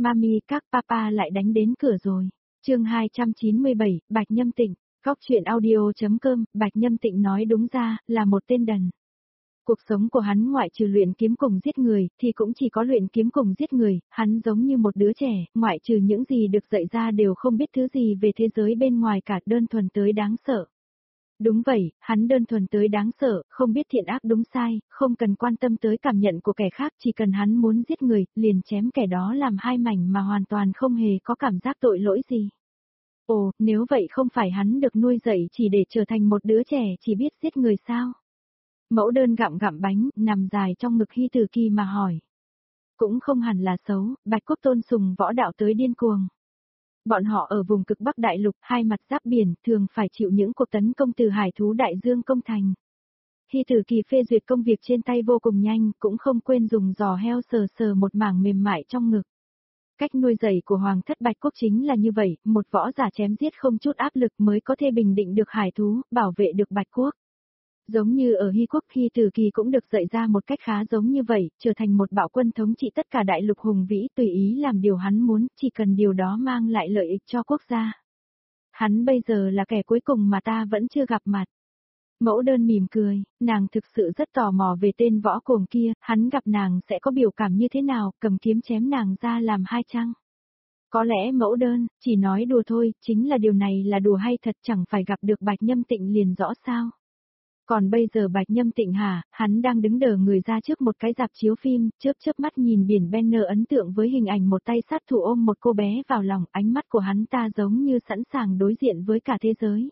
Mami các papa lại đánh đến cửa rồi. Chương 297, Bạch Nhâm Tịnh, Góc truyện audio.com, Bạch Nhâm Tịnh nói đúng ra, là một tên đần. Cuộc sống của hắn ngoại trừ luyện kiếm cùng giết người, thì cũng chỉ có luyện kiếm cùng giết người, hắn giống như một đứa trẻ, ngoại trừ những gì được dạy ra đều không biết thứ gì về thế giới bên ngoài cả, đơn thuần tới đáng sợ. Đúng vậy, hắn đơn thuần tới đáng sợ, không biết thiện ác đúng sai, không cần quan tâm tới cảm nhận của kẻ khác, chỉ cần hắn muốn giết người, liền chém kẻ đó làm hai mảnh mà hoàn toàn không hề có cảm giác tội lỗi gì. Ồ, nếu vậy không phải hắn được nuôi dạy chỉ để trở thành một đứa trẻ chỉ biết giết người sao? Mẫu đơn gặm gặm bánh, nằm dài trong ngực Hy Tử Kỳ mà hỏi. Cũng không hẳn là xấu, Bạch Quốc tôn sùng võ đạo tới điên cuồng. Bọn họ ở vùng cực Bắc Đại Lục, hai mặt giáp biển, thường phải chịu những cuộc tấn công từ hải thú đại dương công thành. Hy Tử Kỳ phê duyệt công việc trên tay vô cùng nhanh, cũng không quên dùng giò heo sờ sờ một mảng mềm mại trong ngực. Cách nuôi dạy của Hoàng thất Bạch Quốc chính là như vậy, một võ giả chém giết không chút áp lực mới có thể bình định được hải thú, bảo vệ được Bạch Quốc. Giống như ở Hy Quốc, Hy Tử Kỳ cũng được dạy ra một cách khá giống như vậy, trở thành một bạo quân thống trị tất cả đại lục hùng vĩ, tùy ý làm điều hắn muốn, chỉ cần điều đó mang lại lợi ích cho quốc gia. Hắn bây giờ là kẻ cuối cùng mà ta vẫn chưa gặp mặt. Mẫu đơn mỉm cười, nàng thực sự rất tò mò về tên võ cuồng kia, hắn gặp nàng sẽ có biểu cảm như thế nào, cầm kiếm chém nàng ra làm hai chăng? Có lẽ mẫu đơn, chỉ nói đùa thôi, chính là điều này là đùa hay thật, chẳng phải gặp được Bạch Nhâm Tịnh liền rõ sao? Còn bây giờ Bạch Nhâm Tịnh hả, hắn đang đứng đờ người ra trước một cái rạp chiếu phim, chớp chớp mắt nhìn biển banner ấn tượng với hình ảnh một tay sát thủ ôm một cô bé vào lòng, ánh mắt của hắn ta giống như sẵn sàng đối diện với cả thế giới.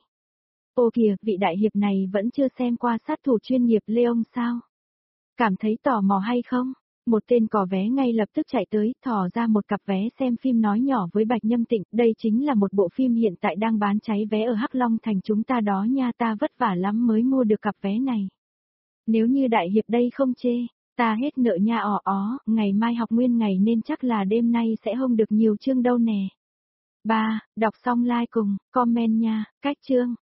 Ô kìa, vị đại hiệp này vẫn chưa xem qua sát thủ chuyên nghiệp Leon sao? Cảm thấy tò mò hay không? Một tên cò vé ngay lập tức chạy tới, thò ra một cặp vé xem phim nói nhỏ với Bạch Nhâm Tịnh, đây chính là một bộ phim hiện tại đang bán cháy vé ở Hắc Long Thành chúng ta đó nha, ta vất vả lắm mới mua được cặp vé này. Nếu như đại hiệp đây không chê, ta hết nợ nha ngày mai học nguyên ngày nên chắc là đêm nay sẽ hông được nhiều chương đâu nè. 3. Đọc xong like cùng, comment nha, cách chương.